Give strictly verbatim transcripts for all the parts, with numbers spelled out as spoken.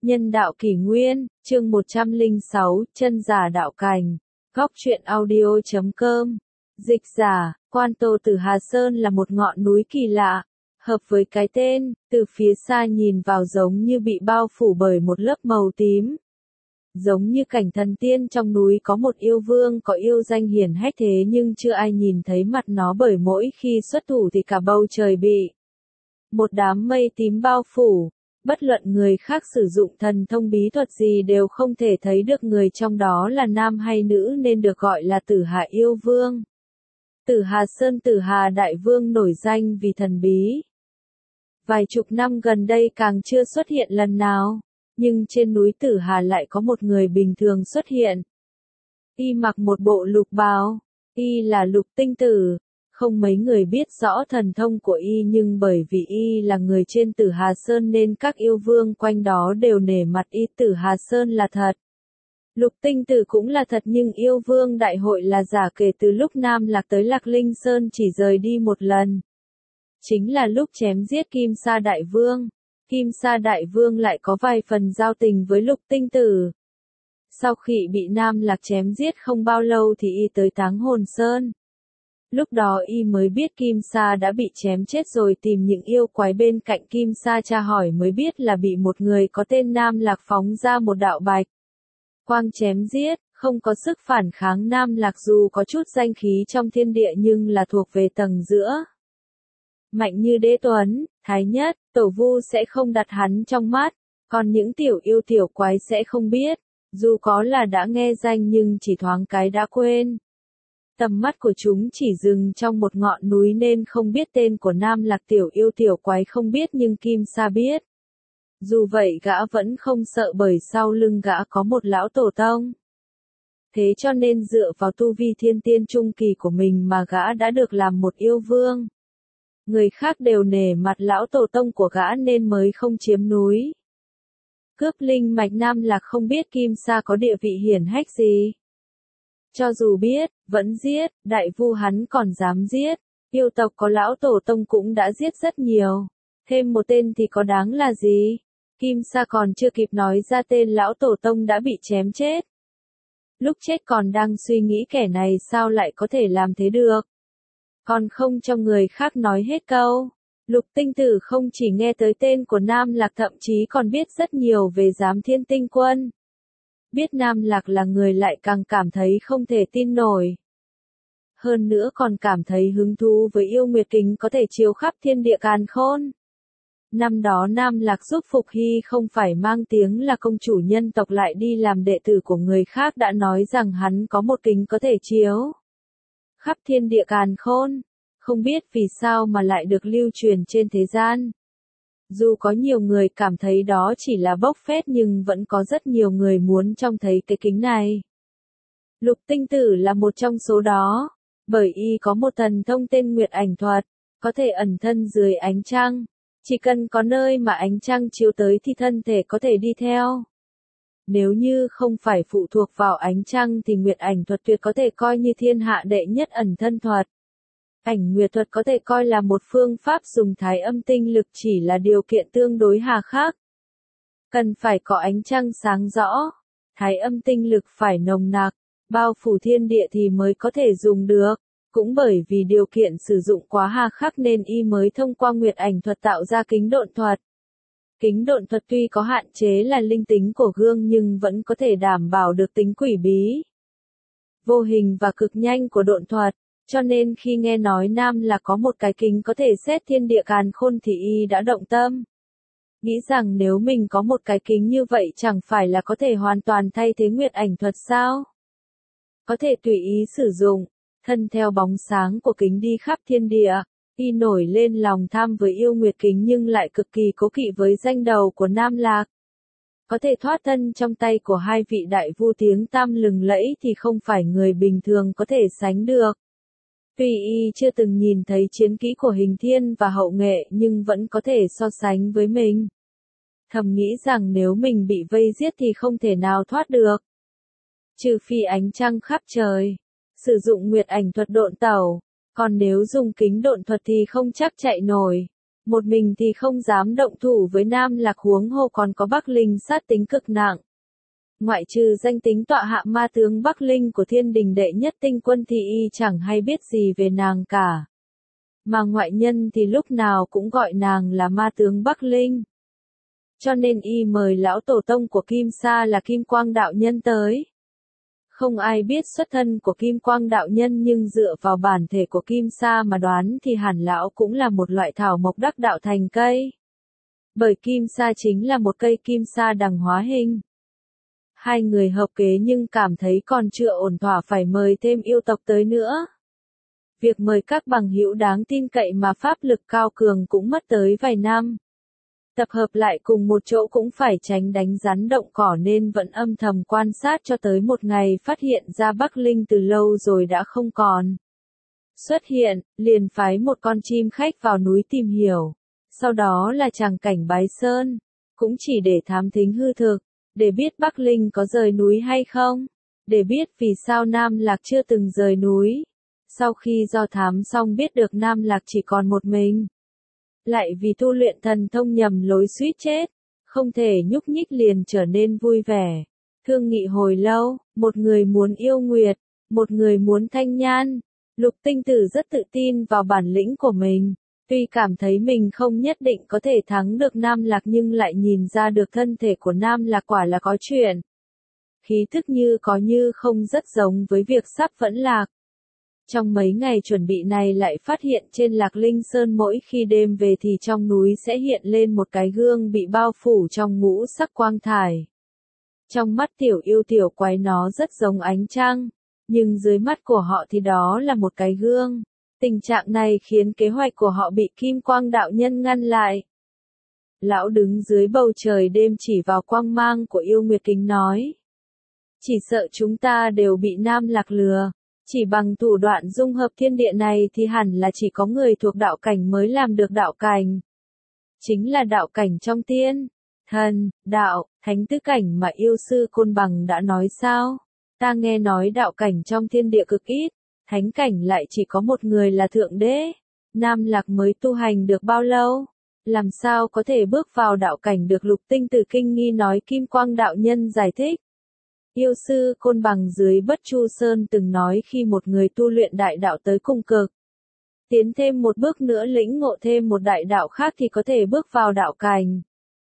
Nhân đạo kỷ nguyên, chương một trăm lẻ sáu, chân giả đạo cành. Góc truyện audio chấm com. Dịch giả, Quan Tô Tử Hà Sơn là một ngọn núi kỳ lạ. Hợp với cái tên, từ phía xa nhìn vào giống như bị bao phủ bởi một lớp màu tím. Giống như cảnh thần tiên trong núi có một yêu vương có yêu danh hiển hách thế nhưng chưa ai nhìn thấy mặt nó bởi mỗi khi xuất thủ thì cả bầu trời bị một đám mây tím bao phủ. Bất luận người khác sử dụng thần thông bí thuật gì đều không thể thấy được người trong đó là nam hay nữ nên được gọi là Tử Hà yêu vương. Tử Hà Sơn Tử Hà Đại Vương nổi danh vì thần bí. Vài chục năm gần đây càng chưa xuất hiện lần nào, nhưng trên núi Tử Hà lại có một người bình thường xuất hiện. Y mặc một bộ lục bào, Y là Lục Tinh Tử. Không mấy người biết rõ thần thông của Y nhưng bởi vì Y là người trên Tử Hà Sơn nên các yêu vương quanh đó đều nể mặt Y. Tử Hà Sơn là thật. Lục Tinh Tử cũng là thật nhưng yêu vương đại hội là giả kể từ lúc Nam Lạc tới Lạc Linh Sơn chỉ rời đi một lần. Chính là lúc chém giết Kim Sa Đại Vương. Kim Sa Đại Vương lại có vài phần giao tình với Lục Tinh Tử. Sau khi bị Nam Lạc chém giết không bao lâu thì Y tới Táng Hồn Sơn. Lúc đó Y mới biết Kim Sa đã bị chém chết rồi tìm những yêu quái bên cạnh Kim Sa tra hỏi mới biết là bị một người có tên Nam Lạc phóng ra một đạo bạch quang chém giết, không có sức phản kháng. Nam Lạc dù có chút danh khí trong thiên địa nhưng là thuộc về tầng giữa. Mạnh như Đế Tuấn, Thái Nhất, Tổ Vu sẽ không đặt hắn trong mắt, còn những tiểu yêu tiểu quái sẽ không biết, dù có là đã nghe danh nhưng chỉ thoáng cái đã quên. Tầm mắt của chúng chỉ dừng trong một ngọn núi nên không biết tên của Nam Lạc. Tiểu yêu tiểu quái không biết nhưng Kim Sa biết. Dù vậy gã vẫn không sợ bởi sau lưng gã có một lão tổ tông. Thế cho nên dựa vào tu vi thiên tiên trung kỳ của mình mà gã đã được làm một yêu vương. Người khác đều nể mặt lão tổ tông của gã nên mới không chiếm núi. Cướp linh mạch. Nam Lạc không biết Kim Sa có địa vị hiển hách gì. Cho dù biết, vẫn giết, đại vu hắn còn dám giết, yêu tộc có lão tổ tông cũng đã giết rất nhiều, thêm một tên thì có đáng là gì. Kim Sa còn chưa kịp nói ra tên lão tổ tông đã bị chém chết. Lúc chết còn đang suy nghĩ kẻ này sao lại có thể làm thế được. Còn không cho người khác nói hết câu. Lục Tinh Tử không chỉ nghe tới tên của Nam Lạc thậm chí còn biết rất nhiều về Giám Thiên Tinh Quân. Biết Nam Lạc là người lại càng cảm thấy không thể tin nổi. Hơn nữa còn cảm thấy hứng thú với yêu nguyệt kính có thể chiếu khắp thiên địa càn khôn. Năm đó Nam Lạc giúp Phục Hy không phải mang tiếng là công chủ nhân tộc lại đi làm đệ tử của người khác đã nói rằng hắn có một kính có thể chiếu khắp thiên địa càn khôn. Không biết vì sao mà lại được lưu truyền trên thế gian. Dù có nhiều người cảm thấy đó chỉ là bốc phét nhưng vẫn có rất nhiều người muốn trông thấy cái kính này. Lục Tinh Tử là một trong số đó, bởi Y có một thần thông tên Nguyệt Ảnh Thuật, có thể ẩn thân dưới ánh trăng. Chỉ cần có nơi mà ánh trăng chiếu tới thì thân thể có thể đi theo. Nếu như không phải phụ thuộc vào ánh trăng thì Nguyệt Ảnh Thuật tuyệt có thể coi như thiên hạ đệ nhất ẩn thân thuật. Ảnh nguyệt thuật có thể coi là một phương pháp dùng thái âm tinh lực chỉ là điều kiện tương đối hà khắc. Cần phải có ánh trăng sáng rõ, thái âm tinh lực phải nồng nặc, bao phủ thiên địa thì mới có thể dùng được. Cũng bởi vì điều kiện sử dụng quá hà khắc nên Y mới thông qua Nguyệt Ảnh Thuật tạo ra kính độn thuật. Kính độn thuật tuy có hạn chế là linh tính của gương nhưng vẫn có thể đảm bảo được tính quỷ bí, vô hình và cực nhanh của độn thuật. Cho nên khi nghe nói Nam Lạc có một cái kính có thể xét thiên địa càn khôn thì Y đã động tâm. Nghĩ rằng nếu mình có một cái kính như vậy chẳng phải là có thể hoàn toàn thay thế Nguyệt Ảnh Thuật sao? Có thể tùy ý sử dụng, thân theo bóng sáng của kính đi khắp thiên địa. Y nổi lên lòng tham với yêu nguyệt kính nhưng lại cực kỳ cố kỵ với danh đầu của Nam Lạc. Có thể thoát thân trong tay của hai vị đại vu tiếng tăm lừng lẫy thì không phải người bình thường có thể sánh được. Tuy Y chưa từng nhìn thấy chiến kỹ của Hình Thiên và Hậu Nghệ nhưng vẫn có thể so sánh với mình. Thầm nghĩ rằng nếu mình bị vây giết thì không thể nào thoát được. Trừ phi ánh trăng khắp trời, sử dụng Nguyệt Ảnh Thuật độn tẩu, còn nếu dùng kính độn thuật thì không chắc chạy nổi. Một mình thì không dám động thủ với Nam Lạc, huống hồ còn có Bắc Linh sát tính cực nặng. Ngoại trừ danh tính tọa hạ ma tướng Bắc Linh của thiên đình đệ nhất tinh quân thì y chẳng hay biết gì về nàng cả. Mà ngoại nhân thì lúc nào cũng gọi nàng là ma tướng Bắc Linh. Cho nên y mời lão tổ tông của Kim Sa là Kim Quang đạo nhân tới. Không ai biết xuất thân của Kim Quang đạo nhân, nhưng dựa vào bản thể của Kim Sa mà đoán thì hẳn lão cũng là một loại thảo mộc đắc đạo thành cây. Bởi Kim Sa chính là một cây Kim Sa đằng hóa hình. Hai người hợp kế nhưng cảm thấy còn chưa ổn thỏa, phải mời thêm yêu tộc tới nữa. Việc mời các bằng hữu đáng tin cậy mà pháp lực cao cường cũng mất tới vài năm. Tập hợp lại cùng một chỗ cũng phải tránh đánh rắn động cỏ, nên vẫn âm thầm quan sát cho tới một ngày phát hiện ra Bắc Linh từ lâu rồi đã không còn. Xuất hiện, liền phái một con chim khách vào núi tìm hiểu. Sau đó là tràng cảnh bái sơn, cũng chỉ để thám thính hư thực, để biết Bắc Linh có rời núi hay không, để biết vì sao Nam Lạc chưa từng rời núi. Sau khi do thám xong biết được Nam Lạc chỉ còn một mình. Lại vì tu luyện thần thông nhầm lối suýt chết, không thể nhúc nhích liền trở nên vui vẻ. Thương nghị hồi lâu, một người muốn yêu nguyệt, một người muốn thanh nhan. Lục Tinh Tử rất tự tin vào bản lĩnh của mình. Tuy cảm thấy mình không nhất định có thể thắng được Nam Lạc nhưng lại nhìn ra được thân thể của Nam Lạc quả là có chuyện. Khí thức như có như không, rất giống với việc sắp vẫn lạc. Trong mấy ngày chuẩn bị này lại phát hiện trên Lạc Linh Sơn mỗi khi đêm về thì trong núi sẽ hiện lên một cái gương bị bao phủ trong ngũ sắc quang thải. Trong mắt tiểu yêu tiểu quái nó rất giống ánh trăng, nhưng dưới mắt của họ thì đó là một cái gương. Tình trạng này khiến kế hoạch của họ bị Kim Quang đạo nhân ngăn lại. Lão đứng dưới bầu trời đêm chỉ vào quang mang của yêu nguyệt kính nói. Chỉ sợ chúng ta đều bị Nam Lạc lừa. Chỉ bằng thủ đoạn dung hợp thiên địa này thì hẳn là chỉ có người thuộc đạo cảnh mới làm được đạo cảnh. Chính là đạo cảnh trong tiên, thần, đạo, thánh tứ cảnh mà yêu sư Côn Bằng đã nói sao? Ta nghe nói đạo cảnh trong thiên địa cực ít, thánh cảnh lại chỉ có một người là thượng đế. Nam Lạc mới tu hành được bao lâu? Làm sao có thể bước vào đạo cảnh được? Lục Tinh Tử kinh nghi nói. Kim Quang đạo nhân giải thích. Yêu sư Côn Bằng dưới Bất Chu Sơn từng nói khi một người tu luyện đại đạo tới cùng cực, tiến thêm một bước nữa lĩnh ngộ thêm một đại đạo khác thì có thể bước vào đạo cảnh.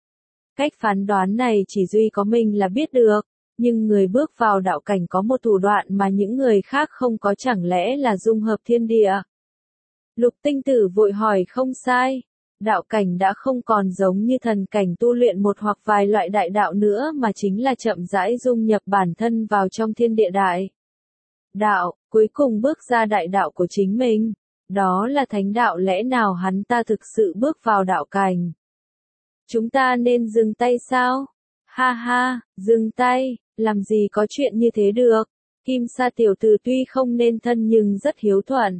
Cách phán đoán này chỉ duy có mình là biết được, nhưng người bước vào đạo cảnh có một thủ đoạn mà những người khác không có, chẳng lẽ là dung hợp thiên địa? Lục Tinh Tử vội hỏi. Không sai. Đạo cảnh đã không còn giống như thần cảnh tu luyện một hoặc vài loại đại đạo nữa mà chính là chậm rãi dung nhập bản thân vào trong thiên địa đại đạo, cuối cùng bước ra đại đạo của chính mình. Đó là thánh đạo. Lẽ nào hắn ta thực sự bước vào đạo cảnh? Chúng ta nên dừng tay sao? Ha ha, dừng tay, làm gì có chuyện như thế được. Kim Sa tiểu tử tuy không nên thân nhưng rất hiếu thuận.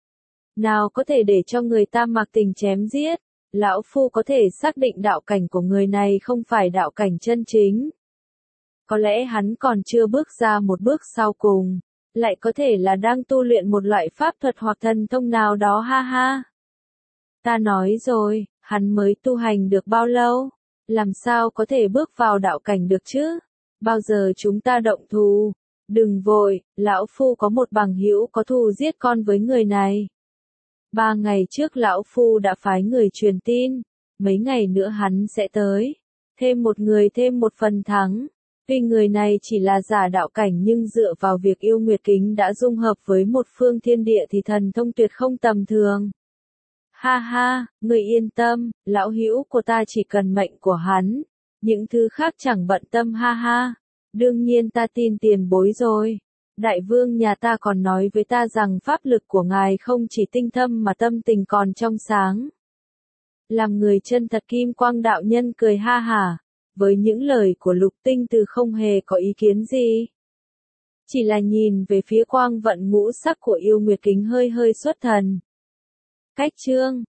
Nào có thể để cho người ta mặc tình chém giết. Lão Phu có thể xác định đạo cảnh của người này không phải đạo cảnh chân chính. Có lẽ hắn còn chưa bước ra một bước sau cùng, lại có thể là đang tu luyện một loại pháp thuật hoặc thần thông nào đó. Ha ha. Ta nói rồi, hắn mới tu hành được bao lâu? Làm sao có thể bước vào đạo cảnh được chứ? Bao giờ chúng ta động thù? Đừng vội, Lão Phu có một bằng hữu có thù giết con với người này. Ba ngày trước Lão Phu đã phái người truyền tin, mấy ngày nữa hắn sẽ tới. Thêm một người thêm một phần thắng. Tuy người này chỉ là giả đạo cảnh nhưng dựa vào việc yêu nguyệt kính đã dung hợp với một phương thiên địa thì thần thông tuyệt không tầm thường. Ha ha, người yên tâm, lão hữu của ta chỉ cần mệnh của hắn. Những thứ khác chẳng bận tâm. Ha ha. Đương nhiên ta tin tiền bối rồi. Đại vương nhà ta còn nói với ta rằng pháp lực của ngài không chỉ tinh thâm mà tâm tình còn trong sáng. Làm người chân thật. Kim Quang đạo nhân cười ha hả. Với những lời của Lục Tinh Tử không hề có ý kiến gì. Chỉ là nhìn về phía quang vận ngũ sắc của yêu nguyệt kính hơi hơi xuất thần. Cách chương